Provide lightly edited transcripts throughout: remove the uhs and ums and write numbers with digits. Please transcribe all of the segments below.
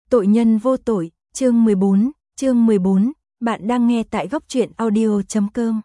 Tội nhân vô tội, chương 14, bạn đang nghe tại góc truyện audio.com.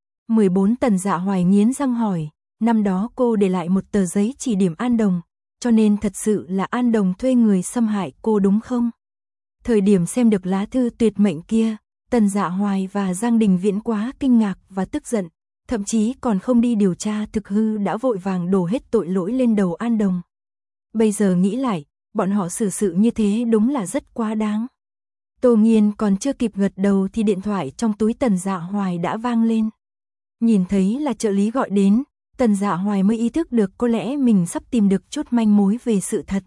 14 Tần Dạ Hoài nghiến răng hỏi, năm đó cô để lại một tờ giấy chỉ điểm An Đồng, cho nên thật sự là An Đồng thuê người xâm hại cô đúng không? Thời điểm xem được lá thư tuyệt mệnh kia, Tần Dạ Hoài và Giang Đình Viễn quá kinh ngạc và tức giận, thậm chí còn không đi điều tra thực hư đã vội vàng đổ hết tội lỗi lên đầu An Đồng. Bây giờ nghĩ lại, bọn họ xử sự như thế đúng là rất quá đáng. Tô Nghiên còn chưa kịp gật đầu thì điện thoại trong túi Tần Dạ Hoài đã vang lên. Nhìn thấy là trợ lý gọi đến, Tần Dạ Hoài mới ý thức được có lẽ mình sắp tìm được chút manh mối về sự thật.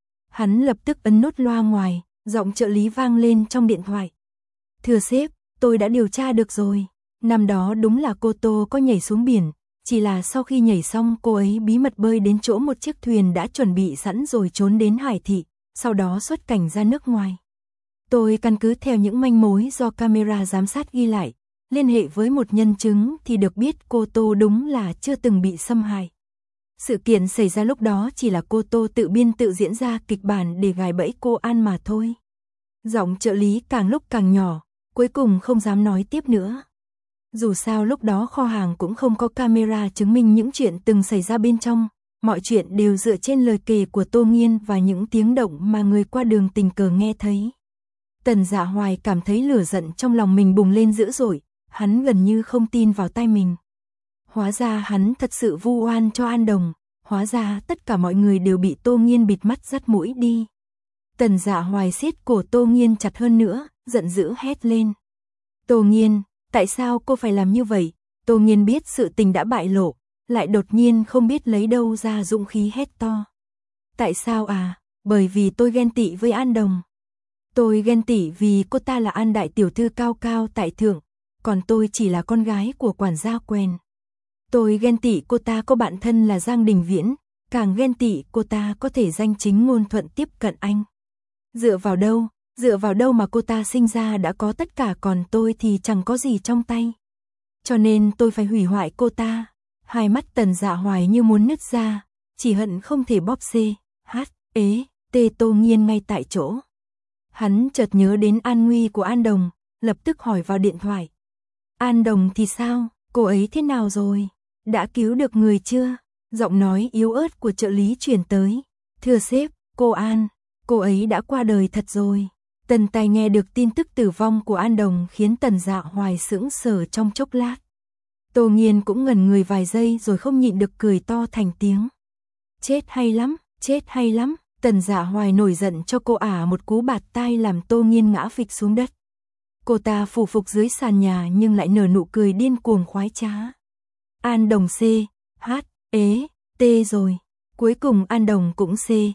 Hắn lập tức ấn nút loa ngoài, giọng trợ lý vang lên trong điện thoại. Thưa sếp, tôi đã điều tra được rồi. Năm đó đúng là cô Tô có nhảy xuống biển, chỉ là sau khi nhảy xong cô ấy bí mật bơi đến chỗ một chiếc thuyền đã chuẩn bị sẵn rồi trốn đến Hải Thị, sau đó xuất cảnh ra nước ngoài. Tôi căn cứ theo những manh mối do camera giám sát ghi lại, liên hệ với một nhân chứng thì được biết cô Tô đúng là chưa từng bị xâm hại. Sự kiện xảy ra lúc đó chỉ là cô Tô tự biên tự diễn ra kịch bản để gài bẫy cô An mà thôi. Giọng trợ lý càng lúc càng nhỏ, cuối cùng không dám nói tiếp nữa. Dù sao lúc đó kho hàng cũng không có camera chứng minh những chuyện từng xảy ra bên trong, mọi chuyện đều dựa trên lời kể của Tô Nghiên và những tiếng động mà người qua đường tình cờ nghe thấy. Tần Dạ Hoài cảm thấy lửa giận trong lòng mình bùng lên dữ dội, hắn gần như không tin vào tai mình. Hóa ra hắn thật sự vu oan cho An Đồng, hóa ra tất cả mọi người đều bị Tô Nghiên bịt mắt dắt mũi đi. Tần Dạ Hoài siết cổ Tô Nghiên chặt hơn nữa, giận dữ hét lên. Tô Nghiên, tại sao cô phải làm như vậy? Tô Nghiên biết sự tình đã bại lộ, lại đột nhiên không biết lấy đâu ra dũng khí hét to. Tại sao à? Bởi vì tôi ghen tị với An Đồng. Tôi ghen tị vì cô ta là An đại tiểu thư cao cao tại thượng, còn tôi chỉ là con gái của quản gia quèn. Tôi ghen tị cô ta có bạn thân là Giang Đình Viễn, càng ghen tị cô ta có thể danh chính ngôn thuận tiếp cận anh. Dựa vào đâu mà cô ta sinh ra đã có tất cả còn tôi thì chẳng có gì trong tay. Cho nên tôi phải hủy hoại cô ta. Hai mắt Tần Dạ Hoài như muốn nứt ra, chỉ hận không thể bóp Tô Nghiên ngay tại chỗ. Hắn chợt nhớ đến an nguy của An Đồng, lập tức hỏi vào điện thoại. An Đồng thì sao? Cô ấy thế nào rồi? Đã cứu được người chưa? Giọng nói yếu ớt của trợ lý truyền tới. Thưa sếp, cô An, cô ấy đã qua đời thật rồi. Tần Tài nghe được tin tức tử vong của An Đồng khiến Tần Dạ Hoài sững sờ trong chốc lát. Tô Nghiên cũng ngẩn người vài giây rồi không nhịn được cười to thành tiếng. Chết hay lắm. Tần Dạ Hoài nổi giận cho cô ả một cú bạt tai làm Tô Nghiên ngã phịch xuống đất. Cô ta phủ phục dưới sàn nhà nhưng lại nở nụ cười điên cuồng khoái trá. An Đồng rồi. Cuối cùng An Đồng cũng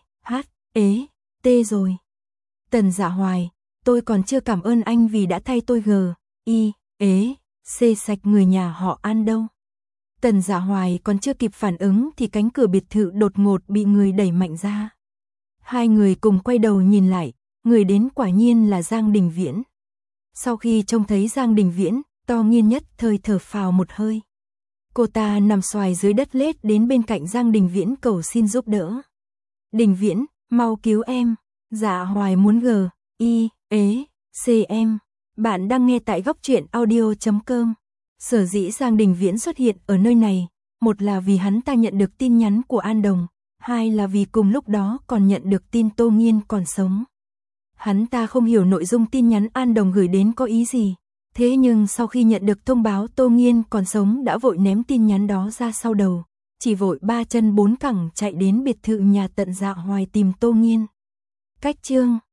rồi. Tần Dạ Hoài, tôi còn chưa cảm ơn anh vì đã thay tôi sạch người nhà họ An đâu. Tần Dạ Hoài còn chưa kịp phản ứng thì cánh cửa biệt thự đột ngột bị người đẩy mạnh ra. Hai người cùng quay đầu nhìn lại, người đến quả nhiên là Giang Đình Viễn. Sau khi trông thấy Giang Đình Viễn, Tô Nghiên nhất thời thở phào một hơi. Cô ta nằm xoài dưới đất lết đến bên cạnh Giang Đình Viễn cầu xin giúp đỡ. Đình Viễn, mau cứu em. Dạ Hoài muốn em. Bạn đang nghe tại góc truyện audio.com. Sở dĩ Giang Đình Viễn xuất hiện ở nơi này, một là vì hắn ta nhận được tin nhắn của An Đồng, hai là vì cùng lúc đó còn nhận được tin Tô Nghiên còn sống. Hắn ta không hiểu nội dung tin nhắn An Đồng gửi đến có ý gì, thế nhưng sau khi nhận được thông báo Tô Nghiên còn sống đã vội ném tin nhắn đó ra sau đầu, chỉ vội 3 chân 4 cẳng chạy đến biệt thự nhà Tần Dạ Hoài tìm Tô Nghiên. Cách chương